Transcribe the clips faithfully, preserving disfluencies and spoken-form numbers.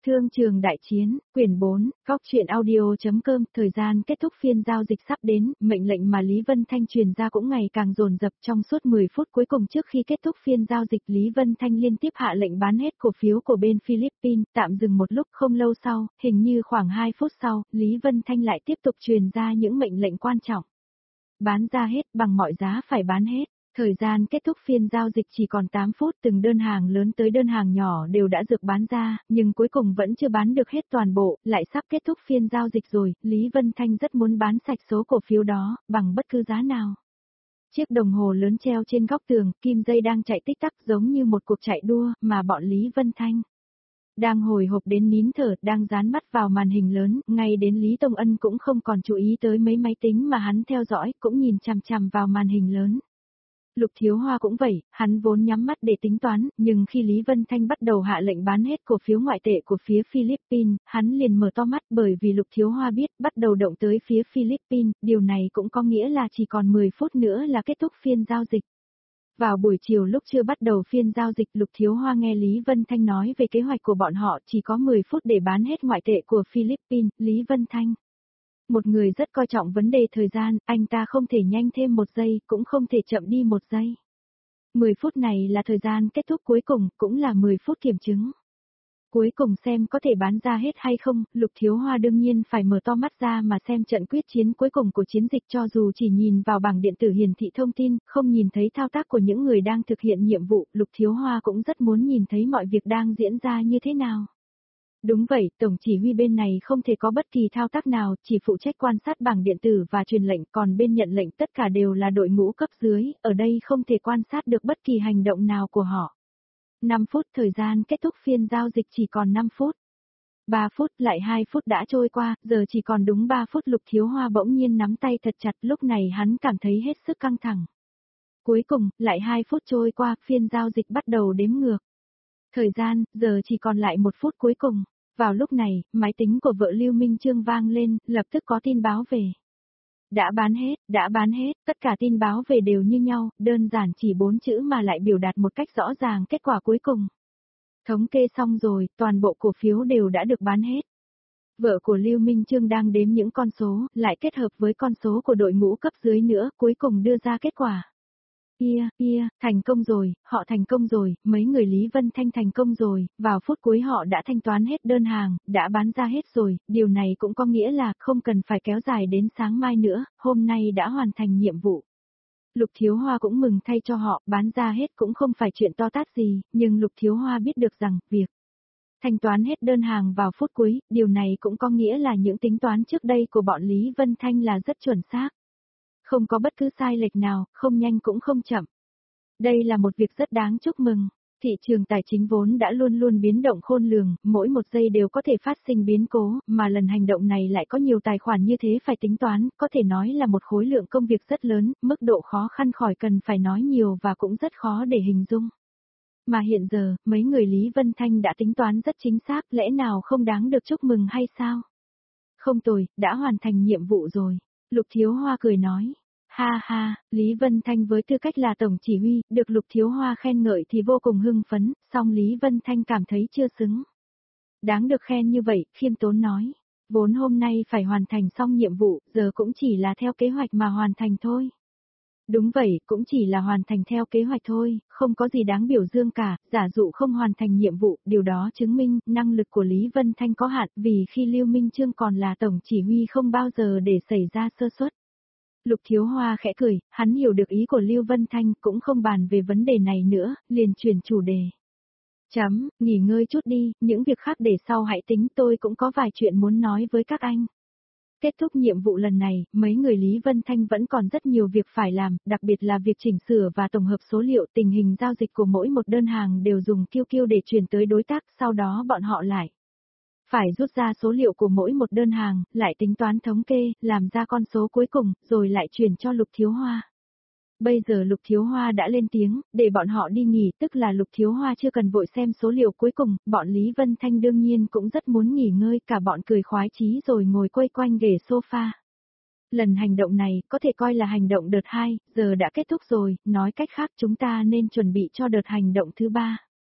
Thương trường đại chiến, quyển bốn, góc truyện audio.com, thời gian kết thúc phiên giao dịch sắp đến, mệnh lệnh mà Lý Vân Thanh truyền ra cũng ngày càng dồn dập. Trong suốt mười phút cuối cùng trước khi kết thúc phiên giao dịch, Lý Vân Thanh liên tiếp hạ lệnh bán hết cổ phiếu của bên Philippines, tạm dừng một lúc. Không lâu sau, hình như khoảng hai phút sau, Lý Vân Thanh lại tiếp tục truyền ra những mệnh lệnh quan trọng. Bán ra hết, bằng mọi giá phải bán hết. Thời gian kết thúc phiên giao dịch chỉ còn tám phút, từng đơn hàng lớn tới đơn hàng nhỏ đều đã được bán ra, nhưng cuối cùng vẫn chưa bán được hết toàn bộ, lại sắp kết thúc phiên giao dịch rồi. Lý Vân Thanh rất muốn bán sạch số cổ phiếu đó, bằng bất cứ giá nào. Chiếc đồng hồ lớn treo trên góc tường, kim dây đang chạy tích tắc giống như một cuộc chạy đua, mà bọn Lý Vân Thanh đang hồi hộp đến nín thở, đang dán mắt vào màn hình lớn, ngay đến Lý Tông Ân cũng không còn chú ý tới mấy máy tính mà hắn theo dõi, cũng nhìn chằm chằm vào màn hình lớn. Lục Thiếu Hoa cũng vậy, hắn vốn nhắm mắt để tính toán, nhưng khi Lý Vân Thanh bắt đầu hạ lệnh bán hết cổ phiếu ngoại tệ của phía Philippines, hắn liền mở to mắt, bởi vì Lục Thiếu Hoa biết bắt đầu động tới phía Philippines, điều này cũng có nghĩa là chỉ còn mười phút nữa là kết thúc phiên giao dịch. Vào buổi chiều lúc chưa bắt đầu phiên giao dịch, Lục Thiếu Hoa nghe Lý Vân Thanh nói về kế hoạch của bọn họ, chỉ có mười phút để bán hết ngoại tệ của Philippines. Lý Vân Thanh, một người rất coi trọng vấn đề thời gian, anh ta không thể nhanh thêm một giây, cũng không thể chậm đi một giây. mười phút này là thời gian kết thúc cuối cùng, cũng là mười phút kiểm chứng. Cuối cùng xem có thể bán ra hết hay không, Lục Thiếu Hoa đương nhiên phải mở to mắt ra mà xem trận quyết chiến cuối cùng của chiến dịch, cho dù chỉ nhìn vào bảng điện tử hiển thị thông tin, không nhìn thấy thao tác của những người đang thực hiện nhiệm vụ, Lục Thiếu Hoa cũng rất muốn nhìn thấy mọi việc đang diễn ra như thế nào. Đúng vậy, tổng chỉ huy bên này không thể có bất kỳ thao tác nào, chỉ phụ trách quan sát bảng điện tử và truyền lệnh, còn bên nhận lệnh tất cả đều là đội ngũ cấp dưới, ở đây không thể quan sát được bất kỳ hành động nào của họ. năm phút, thời gian kết thúc phiên giao dịch chỉ còn năm phút. ba phút, lại hai phút đã trôi qua, giờ chỉ còn đúng ba phút. Lục Thiếu Hoa bỗng nhiên nắm tay thật chặt, lúc này hắn cảm thấy hết sức căng thẳng. Cuối cùng, lại hai phút trôi qua, phiên giao dịch bắt đầu đếm ngược. Thời gian, giờ chỉ còn lại một phút cuối cùng. Vào lúc này, máy tính của vợ Lưu Minh Chương vang lên, lập tức có tin báo về. Đã bán hết, đã bán hết, tất cả tin báo về đều như nhau, đơn giản chỉ bốn chữ mà lại biểu đạt một cách rõ ràng kết quả cuối cùng. Thống kê xong rồi, toàn bộ cổ phiếu đều đã được bán hết. Vợ của Lưu Minh Chương đang đếm những con số, lại kết hợp với con số của đội ngũ cấp dưới nữa, cuối cùng đưa ra kết quả. Ia, ia, thành công rồi, họ thành công rồi, mấy người Lý Vân Thanh thành công rồi, vào phút cuối họ đã thanh toán hết đơn hàng, đã bán ra hết rồi, điều này cũng có nghĩa là không cần phải kéo dài đến sáng mai nữa, hôm nay đã hoàn thành nhiệm vụ. Lục Thiếu Hoa cũng mừng thay cho họ, bán ra hết cũng không phải chuyện to tát gì, nhưng Lục Thiếu Hoa biết được rằng, việc thanh toán hết đơn hàng vào phút cuối, điều này cũng có nghĩa là những tính toán trước đây của bọn Lý Vân Thanh là rất chuẩn xác. Không có bất cứ sai lệch nào, không nhanh cũng không chậm. Đây là một việc rất đáng chúc mừng. Thị trường tài chính vốn đã luôn luôn biến động khôn lường, mỗi một giây đều có thể phát sinh biến cố, mà lần hành động này lại có nhiều tài khoản như thế phải tính toán, có thể nói là một khối lượng công việc rất lớn, mức độ khó khăn khỏi cần phải nói nhiều và cũng rất khó để hình dung. Mà hiện giờ, mấy người Lý Vân Thanh đã tính toán rất chính xác, lẽ nào không đáng được chúc mừng hay sao? Không tồi, đã hoàn thành nhiệm vụ rồi. Lục Thiếu Hoa cười nói. Ha ha, Lý Vân Thanh với tư cách là tổng chỉ huy, được Lục Thiếu Hoa khen ngợi thì vô cùng hưng phấn, song Lý Vân Thanh cảm thấy chưa xứng. Đáng được khen như vậy, khiêm tốn nói. Vốn hôm nay phải hoàn thành xong nhiệm vụ, giờ cũng chỉ là theo kế hoạch mà hoàn thành thôi. Đúng vậy, cũng chỉ là hoàn thành theo kế hoạch thôi, không có gì đáng biểu dương cả, giả dụ không hoàn thành nhiệm vụ, điều đó chứng minh năng lực của Lý Vân Thanh có hạn, vì khi Lưu Minh Chương còn là tổng chỉ huy không bao giờ để xảy ra sơ suất. Lục Thiếu Hoa khẽ cười, hắn hiểu được ý của Lưu Vân Thanh, cũng không bàn về vấn đề này nữa, liền chuyển chủ đề. Chấm, nghỉ ngơi chút đi, những việc khác để sau hãy tính, tôi cũng có vài chuyện muốn nói với các anh. Kết thúc nhiệm vụ lần này, mấy người Lý Vân Thanh vẫn còn rất nhiều việc phải làm, đặc biệt là việc chỉnh sửa và tổng hợp số liệu, tình hình giao dịch của mỗi một đơn hàng đều dùng Q Q để chuyển tới đối tác, sau đó bọn họ lại phải rút ra số liệu của mỗi một đơn hàng, lại tính toán thống kê, làm ra con số cuối cùng, rồi lại chuyển cho Lục Thiếu Hoa. Bây giờ Lục Thiếu Hoa đã lên tiếng, để bọn họ đi nghỉ, tức là Lục Thiếu Hoa chưa cần vội xem số liệu cuối cùng, bọn Lý Vân Thanh đương nhiên cũng rất muốn nghỉ ngơi, cả bọn cười khoái chí rồi ngồi quây quanh ghế sofa. Lần hành động này có thể coi là hành động đợt hai, giờ đã kết thúc rồi, nói cách khác chúng ta nên chuẩn bị cho đợt hành động thứ ba.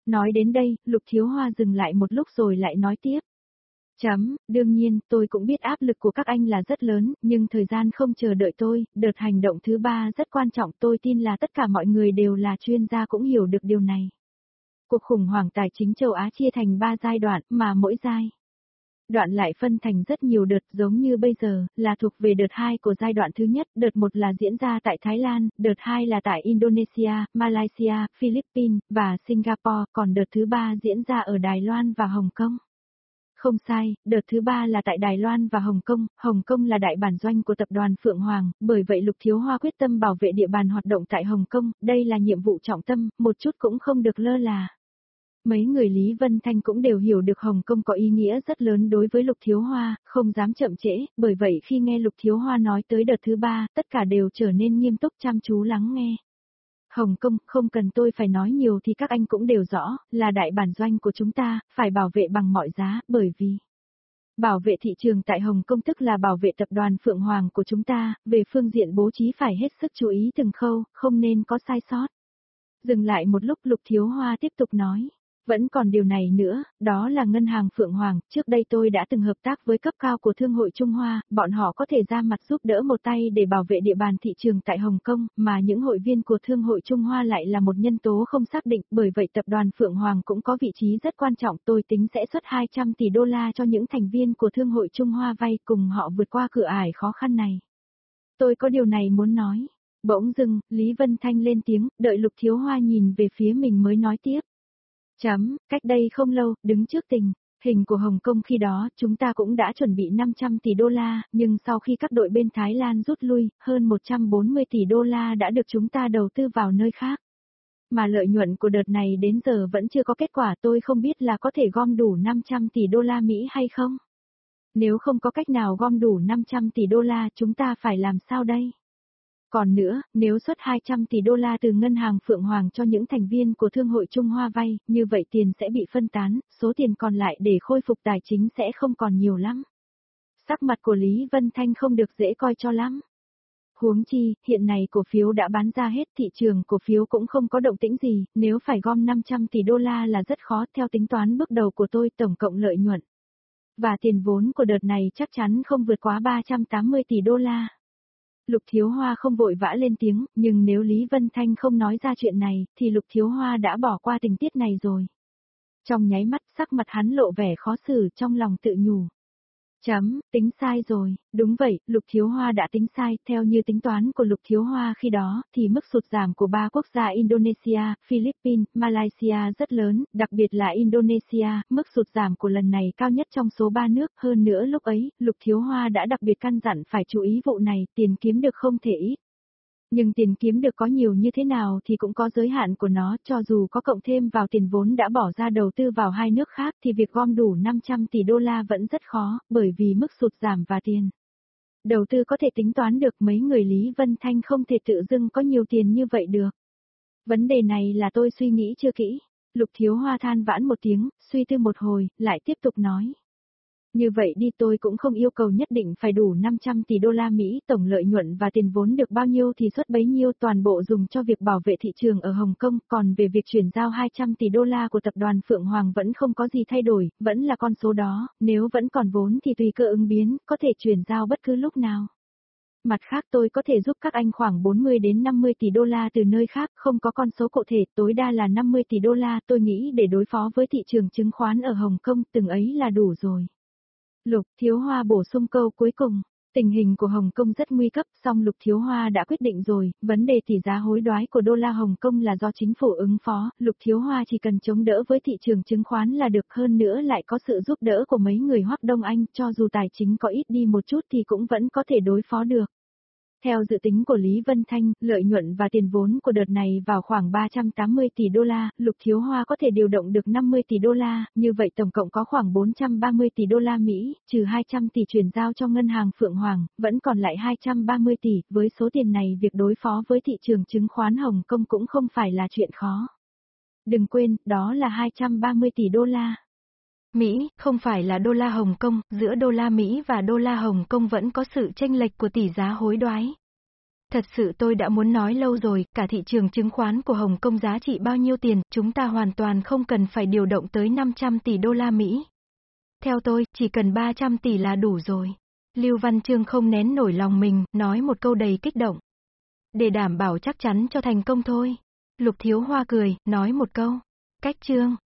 Nói đến đây, Lục Thiếu Hoa dừng lại một lúc rồi lại nói tiếp. Chấm, đương nhiên, tôi cũng biết áp lực của các anh là rất lớn, nhưng thời gian không chờ đợi tôi, đợt hành động thứ ba rất quan trọng, tôi tin là tất cả mọi người đều là chuyên gia cũng hiểu được điều này. Cuộc khủng hoảng tài chính châu Á chia thành ba giai đoạn, mà mỗi giai đoạn lại phân thành rất nhiều đợt, giống như bây giờ, là thuộc về đợt hai của giai đoạn thứ nhất, đợt một là diễn ra tại Thái Lan, đợt hai là tại Indonesia, Malaysia, Philippines, và Singapore, còn đợt thứ ba diễn ra ở Đài Loan và Hồng Kông. Không sai, đợt thứ ba là tại Đài Loan và Hồng Kông, Hồng Kông là đại bản doanh của tập đoàn Phượng Hoàng, bởi vậy Lục Thiếu Hoa quyết tâm bảo vệ địa bàn hoạt động tại Hồng Kông, đây là nhiệm vụ trọng tâm, một chút cũng không được lơ là. Mấy người Lý Vân Thanh cũng đều hiểu được Hồng Kông có ý nghĩa rất lớn đối với Lục Thiếu Hoa, không dám chậm trễ, bởi vậy khi nghe Lục Thiếu Hoa nói tới đợt thứ ba, tất cả đều trở nên nghiêm túc chăm chú lắng nghe. Hồng Kông, không cần tôi phải nói nhiều thì các anh cũng đều rõ, là đại bản doanh của chúng ta, phải bảo vệ bằng mọi giá, bởi vì bảo vệ thị trường tại Hồng Kông tức là bảo vệ tập đoàn Phượng Hoàng của chúng ta, về phương diện bố trí phải hết sức chú ý từng khâu, không nên có sai sót. Dừng lại một lúc Lục Thiếu Hoa tiếp tục nói. Vẫn còn điều này nữa, đó là ngân hàng Phượng Hoàng, trước đây tôi đã từng hợp tác với cấp cao của Thương hội Trung Hoa, bọn họ có thể ra mặt giúp đỡ một tay để bảo vệ địa bàn thị trường tại Hồng Kông, mà những hội viên của Thương hội Trung Hoa lại là một nhân tố không xác định, bởi vậy tập đoàn Phượng Hoàng cũng có vị trí rất quan trọng, tôi tính sẽ xuất hai trăm tỷ đô la cho những thành viên của Thương hội Trung Hoa vay cùng họ vượt qua cửa ải khó khăn này. Tôi có điều này muốn nói. Bỗng dưng, Lý Vân Thanh lên tiếng, đợi Lục Thiếu Hoa nhìn về phía mình mới nói tiếp. Chấm, cách đây không lâu, đứng trước tình hình của Hồng Kông khi đó, chúng ta cũng đã chuẩn bị năm trăm tỷ đô la, nhưng sau khi các đội bên Thái Lan rút lui, hơn một trăm bốn mươi tỷ đô la đã được chúng ta đầu tư vào nơi khác. Mà lợi nhuận của đợt này đến giờ vẫn chưa có kết quả, tôi không biết là có thể gom đủ năm trăm tỷ đô la Mỹ hay không. Nếu không có cách nào gom đủ năm trăm tỷ đô la, chúng ta phải làm sao đây? Còn nữa, nếu xuất hai trăm tỷ đô la từ ngân hàng Phượng Hoàng cho những thành viên của Thương hội Trung Hoa vay, như vậy tiền sẽ bị phân tán, số tiền còn lại để khôi phục tài chính sẽ không còn nhiều lắm. Sắc mặt của Lý Vân Thanh không được dễ coi cho lắm. Huống chi, hiện nay cổ phiếu đã bán ra hết, thị trường cổ phiếu cũng không có động tĩnh gì, nếu phải gom năm trăm tỷ đô la là rất khó, theo tính toán bước đầu của tôi tổng cộng lợi nhuận. Và tiền vốn của đợt này chắc chắn không vượt quá ba trăm tám mươi tỷ đô la. Lục Thiếu Hoa không vội vã lên tiếng, nhưng nếu Lý Vân Thanh không nói ra chuyện này, thì Lục Thiếu Hoa đã bỏ qua tình tiết này rồi. Trong nháy mắt, sắc mặt hắn lộ vẻ khó xử, trong lòng tự nhủ. Chấm, tính sai rồi, đúng vậy, Lục Thiếu Hoa đã tính sai, theo như tính toán của Lục Thiếu Hoa khi đó, thì mức sụt giảm của ba quốc gia Indonesia, Philippines, Malaysia rất lớn, đặc biệt là Indonesia, mức sụt giảm của lần này cao nhất trong số ba nước, hơn nữa lúc ấy, Lục Thiếu Hoa đã đặc biệt căn dặn phải chú ý vụ này, tiền kiếm được không thể ít. Nhưng tiền kiếm được có nhiều như thế nào thì cũng có giới hạn của nó, cho dù có cộng thêm vào tiền vốn đã bỏ ra đầu tư vào hai nước khác thì việc gom đủ năm trăm tỷ đô la vẫn rất khó, bởi vì mức sụt giảm và tiền đầu tư có thể tính toán được, mấy người Lý Vân Thanh không thể tự dưng có nhiều tiền như vậy được. Vấn đề này là tôi suy nghĩ chưa kỹ. Lục Thiếu Hoa than vãn một tiếng, suy tư một hồi, lại tiếp tục nói. Như vậy đi, tôi cũng không yêu cầu nhất định phải đủ năm trăm tỷ đô la Mỹ, tổng lợi nhuận và tiền vốn được bao nhiêu thì xuất bấy nhiêu, toàn bộ dùng cho việc bảo vệ thị trường ở Hồng Kông, còn về việc chuyển giao hai trăm tỷ đô la của tập đoàn Phượng Hoàng vẫn không có gì thay đổi, vẫn là con số đó, nếu vẫn còn vốn thì tùy cơ ứng biến, có thể chuyển giao bất cứ lúc nào. Mặt khác tôi có thể giúp các anh khoảng bốn mươi đến năm mươi tỷ đô la từ nơi khác, không có con số cụ thể, tối đa là năm mươi tỷ đô la, tôi nghĩ để đối phó với thị trường chứng khoán ở Hồng Kông, từng ấy là đủ rồi. Lục Thiếu Hoa bổ sung câu cuối cùng, tình hình của Hồng Kông rất nguy cấp, song Lục Thiếu Hoa đã quyết định rồi, vấn đề tỷ giá hối đoái của đô la Hồng Kông là do chính phủ ứng phó, Lục Thiếu Hoa chỉ cần chống đỡ với thị trường chứng khoán là được, hơn nữa lại có sự giúp đỡ của mấy người Hoắc Đông Anh, cho dù tài chính có ít đi một chút thì cũng vẫn có thể đối phó được. Theo dự tính của Lý Vân Thanh, lợi nhuận và tiền vốn của đợt này vào khoảng ba trăm tám mươi tỷ đô la, Lục Thiếu Hoa có thể điều động được năm mươi tỷ đô la, như vậy tổng cộng có khoảng bốn trăm ba mươi tỷ đô la Mỹ, trừ hai trăm tỷ chuyển giao cho ngân hàng Phượng Hoàng, vẫn còn lại hai trăm ba mươi tỷ, với số tiền này việc đối phó với thị trường chứng khoán Hồng Kông cũng không phải là chuyện khó. Đừng quên, đó là hai trăm ba mươi tỷ đô la Mỹ, không phải là đô la Hồng Kông, giữa đô la Mỹ và đô la Hồng Kông vẫn có sự chênh lệch của tỷ giá hối đoái. Thật sự tôi đã muốn nói lâu rồi, cả thị trường chứng khoán của Hồng Kông giá trị bao nhiêu tiền, chúng ta hoàn toàn không cần phải điều động tới năm trăm tỷ đô la Mỹ. Theo tôi, chỉ cần ba trăm tỷ là đủ rồi. Lưu Văn Chương không nén nổi lòng mình, nói một câu đầy kích động. Để đảm bảo chắc chắn cho thành công thôi. Lục Thiếu Hoa cười, nói một câu. Cách Chương.